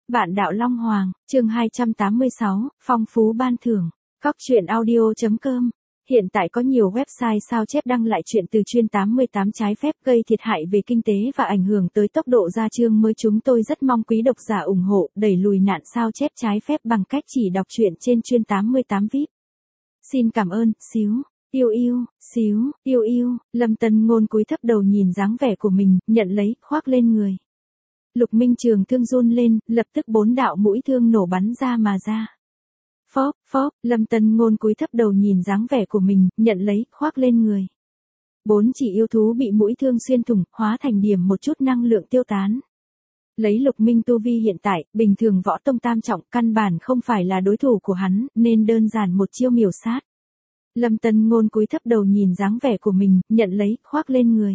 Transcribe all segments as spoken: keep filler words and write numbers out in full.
Vạn đạo Long Hoàng, chương hai trăm tám mươi sáu, phong phú ban thưởng. Cóc truyện audio chấm com. Hiện tại có nhiều website sao chép đăng lại chuyện từ chuyên tám mươi tám trái phép gây thiệt hại về kinh tế và ảnh hưởng tới tốc độ ra chương mới. Chúng tôi rất mong quý độc giả ủng hộ, đẩy lùi nạn sao chép trái phép bằng cách chỉ đọc truyện trên chuyên tám mươi tám vê i pê. Xin cảm ơn, xíu. Yêu yêu, xíu, yêu yêu. Lâm Tân Ngôn cúi thấp đầu nhìn dáng vẻ của mình, nhận lấy, khoác lên người. Lục Minh Trường thương run lên, lập tức bốn đạo mũi thương nổ bắn ra mà ra. Phóp, phóp, Lâm Tân Ngôn cúi thấp đầu nhìn dáng vẻ của mình, nhận lấy, khoác lên người. Bốn chỉ yêu thú bị mũi thương xuyên thủng, hóa thành điểm một chút năng lượng tiêu tán. Lấy Lục Minh tu vi hiện tại, bình thường võ tông tam trọng, căn bản không phải là đối thủ của hắn, nên đơn giản một chiêu miểu sát. Lâm Tân Ngôn cúi thấp đầu nhìn dáng vẻ của mình, nhận lấy, khoác lên người.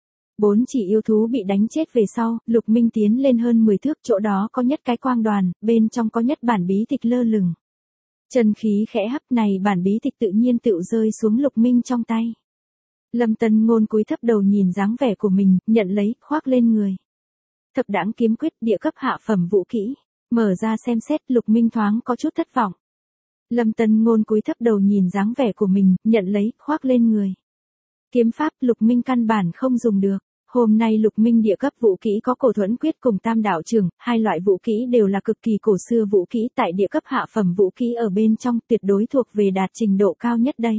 Bốn chỉ yêu thú bị đánh chết về sau, Lục Minh tiến lên hơn mười thước, chỗ đó có nhất cái quang đoàn, bên trong có nhất bản bí tịch lơ lửng. Chân khí khẽ hấp này, bản bí tịch tự nhiên tựu rơi xuống Lục Minh trong tay. Lâm Tân Ngôn cúi thấp đầu nhìn dáng vẻ của mình, nhận lấy, khoác lên người. Thập đãng kiếm quyết, địa cấp hạ phẩm vũ kỹ. Mở ra xem xét, Lục Minh thoáng có chút thất vọng. Lâm Tân Ngôn cúi thấp đầu nhìn dáng vẻ của mình, nhận lấy, khoác lên người. Kiếm pháp, Lục Minh căn bản không dùng được. Hôm nay Lục Minh địa cấp vũ kỹ có Cổ Thuẫn Quyết cùng Tam Đạo Trường, hai loại vũ kỹ đều là cực kỳ cổ xưa vũ kỹ, tại địa cấp hạ phẩm vũ kỹ ở bên trong tuyệt đối thuộc về đạt trình độ cao nhất đấy.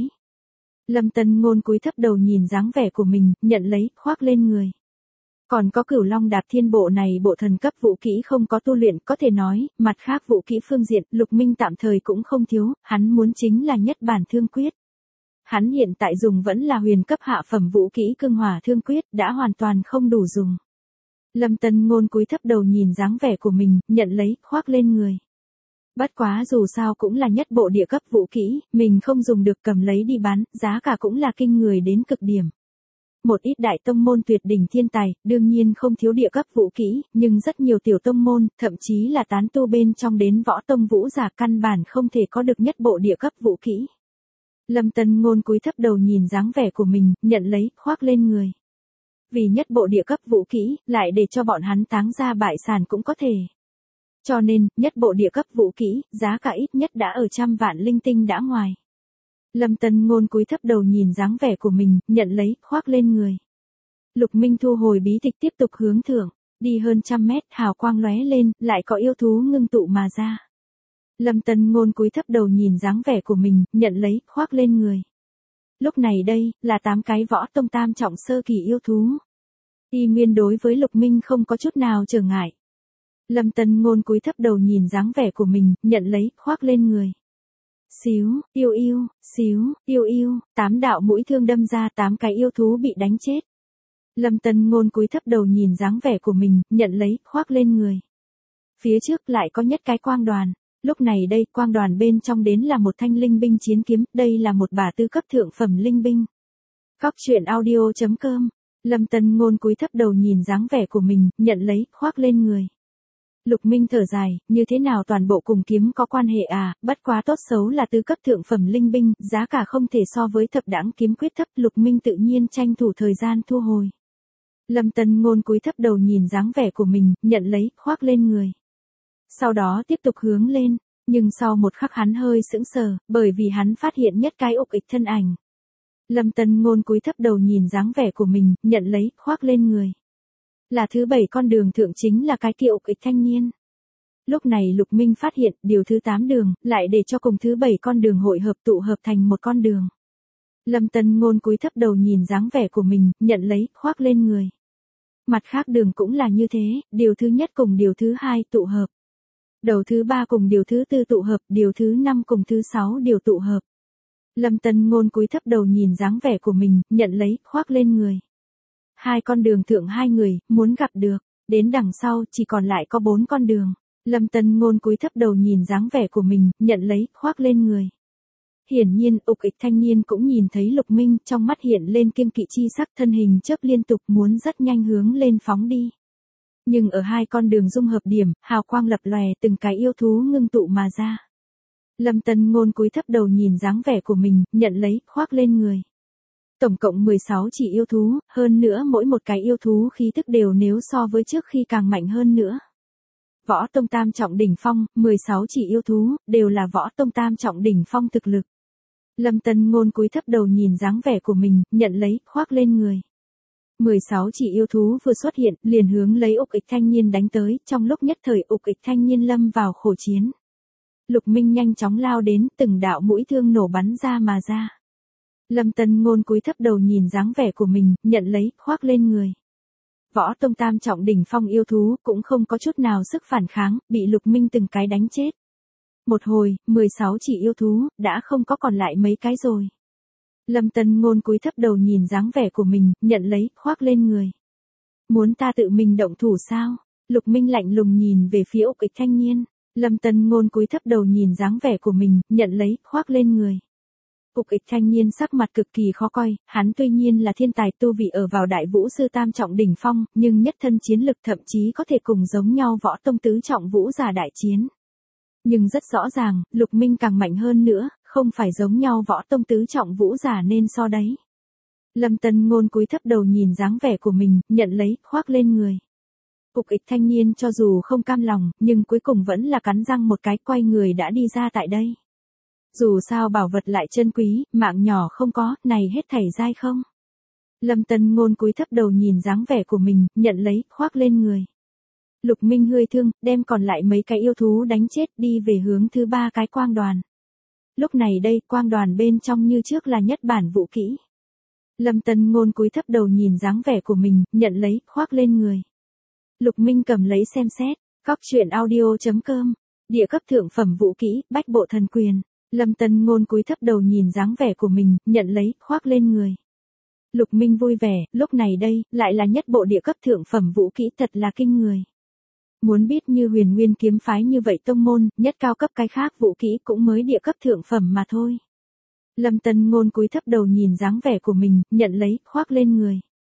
Lâm Tân Ngôn cúi thấp đầu nhìn dáng vẻ của mình, nhận lấy, khoác lên người. Còn có Cửu Long Đạp Thiên bộ này, bộ thần cấp vũ kỹ không có tu luyện, có thể nói, mặt khác vũ kỹ phương diện, Lục Minh tạm thời cũng không thiếu, hắn muốn chính là nhất bản thương quyết. Hắn hiện tại dùng vẫn là huyền cấp hạ phẩm vũ kỹ Cương Hỏa Thương Quyết, đã hoàn toàn không đủ dùng. Lâm Tân Ngôn cúi thấp đầu nhìn dáng vẻ của mình, nhận lấy, khoác lên người. Bất quá dù sao cũng là nhất bộ địa cấp vũ kỹ, mình không dùng được cầm lấy đi bán, giá cả cũng là kinh người đến cực điểm. Một ít đại tông môn tuyệt đỉnh thiên tài, đương nhiên không thiếu địa cấp vũ kỹ, nhưng rất nhiều tiểu tông môn, thậm chí là tán tu bên trong đến võ tông vũ giả căn bản không thể có được nhất bộ địa cấp vũ kỹ. Lâm Tân Ngôn cúi thấp đầu nhìn dáng vẻ của mình, nhận lấy, khoác lên người. Vì nhất bộ địa cấp vũ kỹ, lại để cho bọn hắn táng ra bại sản cũng có thể. Cho nên, nhất bộ địa cấp vũ kỹ, giá cả ít nhất đã ở trăm vạn linh tinh đã ngoài. Lâm Tân Ngôn cúi thấp đầu nhìn dáng vẻ của mình, nhận lấy, khoác lên người. Lục Minh thu hồi bí tịch tiếp tục hướng thượng, đi hơn trăm mét, hào quang lóe lên, lại có yêu thú ngưng tụ mà ra. Lâm Tân Ngôn cúi thấp đầu nhìn dáng vẻ của mình, nhận lấy, khoác lên người. Lúc này đây, là tám cái võ tông tam trọng sơ kỳ yêu thú. Y nguyên đối với Lục Minh không có chút nào trở ngại. Lâm Tân Ngôn cúi thấp đầu nhìn dáng vẻ của mình, nhận lấy, khoác lên người. Xíu, yêu yêu, xíu, yêu yêu, tám đạo mũi thương đâm ra, tám cái yêu thú bị đánh chết. Lâm Tân Ngôn cúi thấp đầu nhìn dáng vẻ của mình, nhận lấy, khoác lên người. Phía trước lại có nhất cái quang đoàn. Lúc này đây, quang đoàn bên trong đến là một thanh linh binh chiến kiếm, đây là một bả tư cấp thượng phẩm linh binh. Cóc truyện audio chấm com. Lâm Tân Ngôn cúi thấp đầu nhìn dáng vẻ của mình, nhận lấy, khoác lên người. Lục Minh thở dài, như thế nào toàn bộ cùng kiếm có quan hệ à, bất quá tốt xấu là tư cấp thượng phẩm linh binh, giá cả không thể so với thập đãng kiếm quyết thấp, Lục Minh tự nhiên tranh thủ thời gian thu hồi. Lâm Tân Ngôn cúi thấp đầu nhìn dáng vẻ của mình, nhận lấy, khoác lên người. Sau đó tiếp tục hướng lên, nhưng sau một khắc hắn hơi sững sờ, bởi vì hắn phát hiện nhất cái ục ịch thân ảnh. Lâm Tân Ngôn cúi thấp đầu nhìn dáng vẻ của mình, nhận lấy, khoác lên người. Là thứ bảy con đường thượng, chính là cái kia ục ịch thanh niên. Lúc này Lục Minh phát hiện, điều thứ tám đường, lại để cho cùng thứ bảy con đường hội hợp tụ hợp thành một con đường. Lâm Tân Ngôn cúi thấp đầu nhìn dáng vẻ của mình, nhận lấy, khoác lên người. Mặt khác đường cũng là như thế, điều thứ nhất cùng điều thứ hai tụ hợp. Đầu thứ ba cùng điều thứ tư tụ hợp, điều thứ năm cùng thứ sáu điều tụ hợp. Lâm Tân Ngôn cúi thấp đầu nhìn dáng vẻ của mình, nhận lấy, khoác lên người. Hai con đường thượng hai người, muốn gặp được, đến đằng sau chỉ còn lại có bốn con đường. Lâm Tân Ngôn cúi thấp đầu nhìn dáng vẻ của mình, nhận lấy, khoác lên người. Hiển nhiên, ục ịch thanh niên cũng nhìn thấy Lục Minh, trong mắt hiện lên kiêng kỵ chi sắc, thân hình chớp liên tục muốn rất nhanh hướng lên phóng đi. Nhưng ở hai con đường dung hợp điểm, hào quang lập lòe, từng cái yêu thú ngưng tụ mà ra. Lâm Tân Ngôn cúi thấp đầu nhìn dáng vẻ của mình, nhận lấy, khoác lên người. Tổng cộng mười sáu chỉ yêu thú, hơn nữa mỗi một cái yêu thú khí tức đều nếu so với trước khi càng mạnh hơn nữa. Võ tông tam trọng đỉnh phong, mười sáu chỉ yêu thú, đều là võ tông tam trọng đỉnh phong thực lực. Lâm Tân Ngôn cúi thấp đầu nhìn dáng vẻ của mình, nhận lấy, khoác lên người. mười sáu chỉ yêu thú vừa xuất hiện, liền hướng lấy Ục Ịch thanh niên đánh tới, trong lúc nhất thời Ục Ịch thanh niên lâm vào khổ chiến. Lục Minh nhanh chóng lao đến, từng đạo mũi thương nổ bắn ra mà ra. Lâm Tân Ngôn cúi thấp đầu nhìn dáng vẻ của mình, nhận lấy, khoác lên người. Võ tông tam trọng đỉnh phong yêu thú cũng không có chút nào sức phản kháng, bị Lục Minh từng cái đánh chết. Một hồi, mười sáu chỉ yêu thú, đã không có còn lại mấy cái rồi. Lâm Tân Ngôn cúi thấp đầu nhìn dáng vẻ của mình, nhận lấy, khoác lên người. Muốn ta tự mình động thủ sao? Lục Minh lạnh lùng nhìn về phía Ục Ịch thanh niên. Lâm Tân Ngôn cúi thấp đầu nhìn dáng vẻ của mình, nhận lấy, khoác lên người. Ục Ịch thanh niên sắc mặt cực kỳ khó coi, hắn tuy nhiên là thiên tài tu vị ở vào đại vũ sư tam trọng đỉnh phong, nhưng nhất thân chiến lực thậm chí có thể cùng giống nhau võ tông tứ trọng vũ giả đại chiến. Nhưng rất rõ ràng, Lục Minh càng mạnh hơn nữa, không phải giống nhau võ tông tứ trọng vũ giả nên so đấy. Lâm Tân Ngôn cúi thấp đầu nhìn dáng vẻ của mình, nhận lấy, khoác lên người. Ục Ịch thanh niên cho dù không cam lòng, nhưng cuối cùng vẫn là cắn răng một cái, quay người đã đi ra tại đây. Dù sao bảo vật lại chân quý, mạng nhỏ không có, này hết thảy dai không. Lâm Tân Ngôn cúi thấp đầu nhìn dáng vẻ của mình, nhận lấy, khoác lên người. Lục Minh hơi thương, đem còn lại mấy cái yêu thú đánh chết, đi về hướng thứ ba cái quang đoàn. Lúc này đây, quang đoàn bên trong như trước là nhất bản vũ kỹ. Lâm Tân Ngôn cúi thấp đầu nhìn dáng vẻ của mình, nhận lấy, khoác lên người. Lục Minh cầm lấy xem xét, Cóc truyện audio chấm com, địa cấp thượng phẩm vũ kỹ, bách bộ thần quyền. Lâm Tân Ngôn cúi thấp đầu nhìn dáng vẻ của mình, nhận lấy, khoác lên người. Lục Minh vui vẻ, lúc này đây, lại là nhất bộ địa cấp thượng phẩm vũ kỹ thật là kinh người. Muốn biết như Huyền Nguyên kiếm phái như vậy tông môn, nhất cao cấp cái khác vũ kỹ cũng mới địa cấp thượng phẩm mà thôi. Lâm Tân Ngôn cúi thấp đầu nhìn dáng vẻ của mình, nhận lấy, khoác lên người.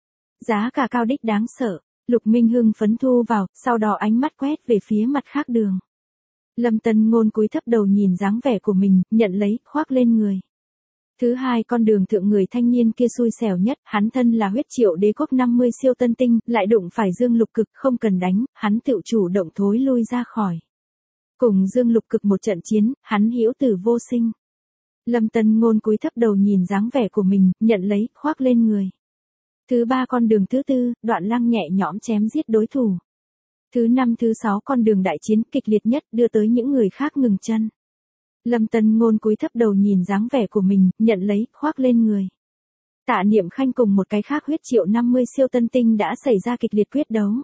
Giá cả cao đích đáng sợ, Lục Minh hưng phấn thu vào, sau đó ánh mắt quét về phía mặt khác đường. Lâm Tân Ngôn cúi thấp đầu nhìn dáng vẻ của mình, nhận lấy, khoác lên người. Thứ hai con đường thượng người thanh niên kia xui xẻo nhất, hắn thân là huyết triệu đế quốc năm mươi siêu tân tinh, lại đụng phải Dương Lục Cực, không cần đánh, hắn tự chủ động thối lui ra khỏi. Cùng Dương Lục Cực một trận chiến, hắn hữu tử vô sinh. Lâm Tân Ngôn cúi thấp đầu nhìn dáng vẻ của mình, nhận lấy, khoác lên người. Thứ ba con đường thứ tư, Đoạn Lăng nhẹ nhõm chém giết đối thủ. Thứ năm thứ sáu con đường đại chiến kịch liệt nhất đưa tới những người khác ngừng chân. Lâm Tân Ngôn cúi thấp đầu nhìn dáng vẻ của mình, nhận lấy, khoác lên người. Tạ Niệm Khanh cùng một cái khác huyết triệu năm mươi siêu tân tinh đã xảy ra kịch liệt quyết đấu.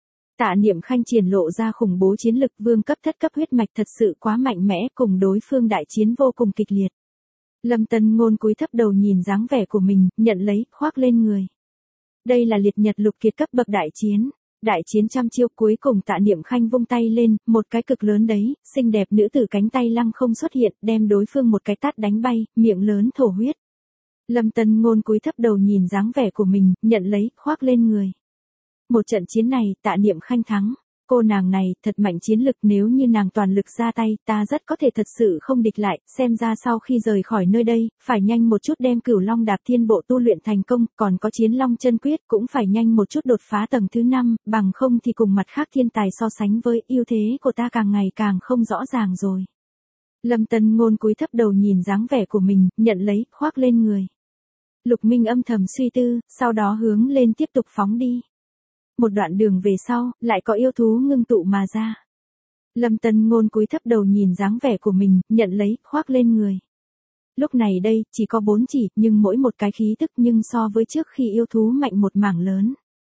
Tạ Niệm Khanh triển lộ ra khủng bố chiến lực, vương cấp thất cấp huyết mạch thật sự quá mạnh mẽ, cùng đối phương đại chiến vô cùng kịch liệt. Lâm Tân Ngôn cúi thấp đầu nhìn dáng vẻ của mình, nhận lấy, khoác lên người. Đây là liệt nhật lục kiệt cấp bậc đại chiến. Đại chiến trăm chiêu, cuối cùng Tạ Niệm Khanh vung tay lên, một cái cực lớn đấy, xinh đẹp nữ tử cánh tay lăng không xuất hiện, đem đối phương một cái tát đánh bay, miệng lớn thổ huyết. Lâm Tân Ngôn cúi thấp đầu nhìn dáng vẻ của mình, nhận lấy, khoác lên người. Một trận chiến này, Tạ Niệm Khanh thắng. Cô nàng này, thật mạnh chiến lực, nếu như nàng toàn lực ra tay, ta rất có thể thật sự không địch lại, xem ra sau khi rời khỏi nơi đây, phải nhanh một chút đem Cửu Long Đạp Thiên Bộ tu luyện thành công, còn có Chiến Long Chân Quyết cũng phải nhanh một chút đột phá tầng thứ năm, bằng không thì cùng mặt khác thiên tài so sánh với, ưu thế của ta càng ngày càng không rõ ràng rồi. Lâm Tân Ngôn cúi thấp đầu nhìn dáng vẻ của mình, nhận lấy, khoác lên người. Lục Minh âm thầm suy tư, sau đó hướng lên tiếp tục phóng đi. Một đoạn đường về sau, lại có yêu thú ngưng tụ mà ra. Lâm Tân Ngôn cúi thấp đầu nhìn dáng vẻ của mình, nhận lấy, khoác lên người. Lúc này đây, chỉ có bốn chỉ, nhưng mỗi một cái khí tức nhưng so với trước khi yêu thú mạnh một mảng lớn.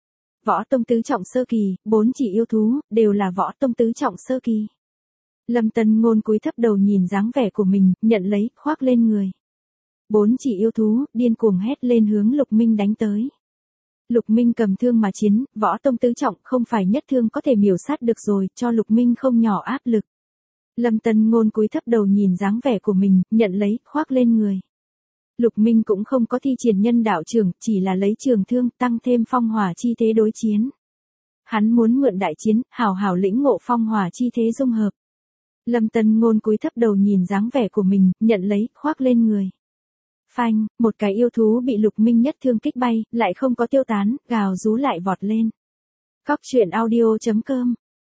Võ tông tứ trọng sơ kỳ, bốn chỉ yêu thú, đều là võ tông tứ trọng sơ kỳ. Lâm Tân Ngôn cúi thấp đầu nhìn dáng vẻ của mình, nhận lấy, khoác lên người. Bốn chỉ yêu thú, điên cuồng hét lên hướng Lục Minh đánh tới. Lục Minh cầm thương mà chiến, võ tông tứ trọng không phải nhất thương có thể miểu sát được rồi, cho Lục Minh không nhỏ áp lực. Lâm Tân Ngôn cúi thấp đầu nhìn dáng vẻ của mình, nhận lấy, khoác lên người. Lục Minh cũng không có thi triển nhân đạo trường, chỉ là lấy trường thương, tăng thêm phong hỏa chi thế đối chiến. Hắn muốn mượn đại chiến, hào hào lĩnh ngộ phong hỏa chi thế dung hợp. Lâm Tân Ngôn cúi thấp đầu nhìn dáng vẻ của mình, nhận lấy, khoác lên người. Phanh, một cái yêu thú bị Lục Minh nhất thương kích bay, lại không có tiêu tán, gào rú lại vọt lên. Cóc truyện audio chấm com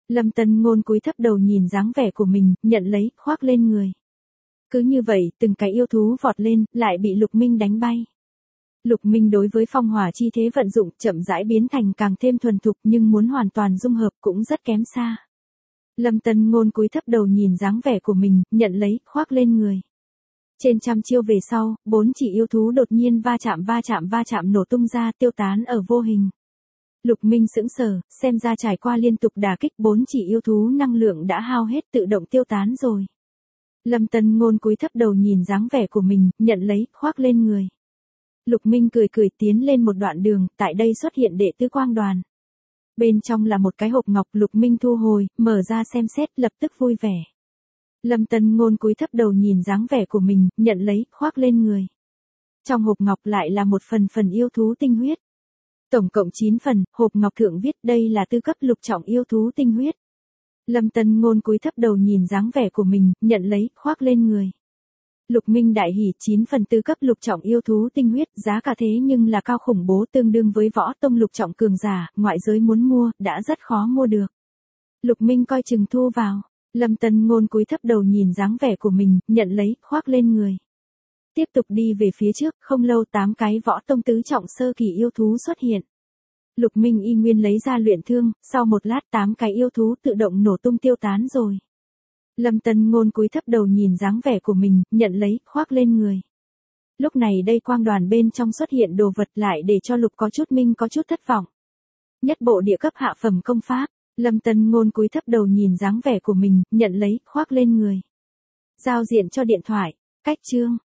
Lâm Tân Ngôn cúi thấp đầu nhìn dáng vẻ của mình, nhận lấy, khoác lên người. Cứ như vậy, từng cái yêu thú vọt lên, lại bị Lục Minh đánh bay. Lục Minh đối với phong hỏa chi thế vận dụng, chậm rãi biến thành càng thêm thuần thục, nhưng muốn hoàn toàn dung hợp cũng rất kém xa. Lâm Tân Ngôn cúi thấp đầu nhìn dáng vẻ của mình, nhận lấy, khoác lên người. Trên trăm chiêu về sau, bốn chỉ yêu thú đột nhiên va chạm va chạm va chạm nổ tung ra, tiêu tán ở vô hình. Lục Minh sững sờ, xem ra trải qua liên tục đả kích, bốn chỉ yêu thú năng lượng đã hao hết, tự động tiêu tán rồi. Lâm Tân Ngôn cúi thấp đầu nhìn dáng vẻ của mình, nhận lấy, khoác lên người. Lục Minh cười cười tiến lên một đoạn đường, tại đây xuất hiện đệ tứ quang đoàn. Bên trong là một cái hộp ngọc, Lục Minh thu hồi, mở ra xem xét, lập tức vui vẻ. Lâm Tân Ngôn cúi thấp đầu nhìn dáng vẻ của mình, nhận lấy, khoác lên người. Trong hộp ngọc lại là một phần phần yêu thú tinh huyết. Tổng cộng chín phần, hộp ngọc thượng viết đây là tư cấp lục trọng yêu thú tinh huyết. Lâm Tân Ngôn cúi thấp đầu nhìn dáng vẻ của mình, nhận lấy, khoác lên người. Lục Minh đại hỉ, chín phần tư cấp lục trọng yêu thú tinh huyết, giá cả thế nhưng là cao khủng bố, tương đương với võ tông lục trọng cường giả, ngoại giới muốn mua, đã rất khó mua được. Lục Minh coi chừng thu vào. Lâm Tân Ngôn cúi thấp đầu nhìn dáng vẻ của mình, nhận lấy, khoác lên người. Tiếp tục đi về phía trước, không lâu tám cái võ tông tứ trọng sơ kỳ yêu thú xuất hiện. Lục Minh y nguyên lấy ra luyện thương, sau một lát tám cái yêu thú tự động nổ tung tiêu tán rồi. Lâm Tân Ngôn cúi thấp đầu nhìn dáng vẻ của mình, nhận lấy, khoác lên người. Lúc này đây quang đoàn bên trong xuất hiện đồ vật lại để cho Lục có chút Minh có chút thất vọng. Nhất bộ địa cấp hạ phẩm công pháp, Lâm Tân Ngôn cúi thấp đầu nhìn dáng vẻ của mình, nhận lấy, khoác lên người. Giao diện cho điện thoại, cách chương.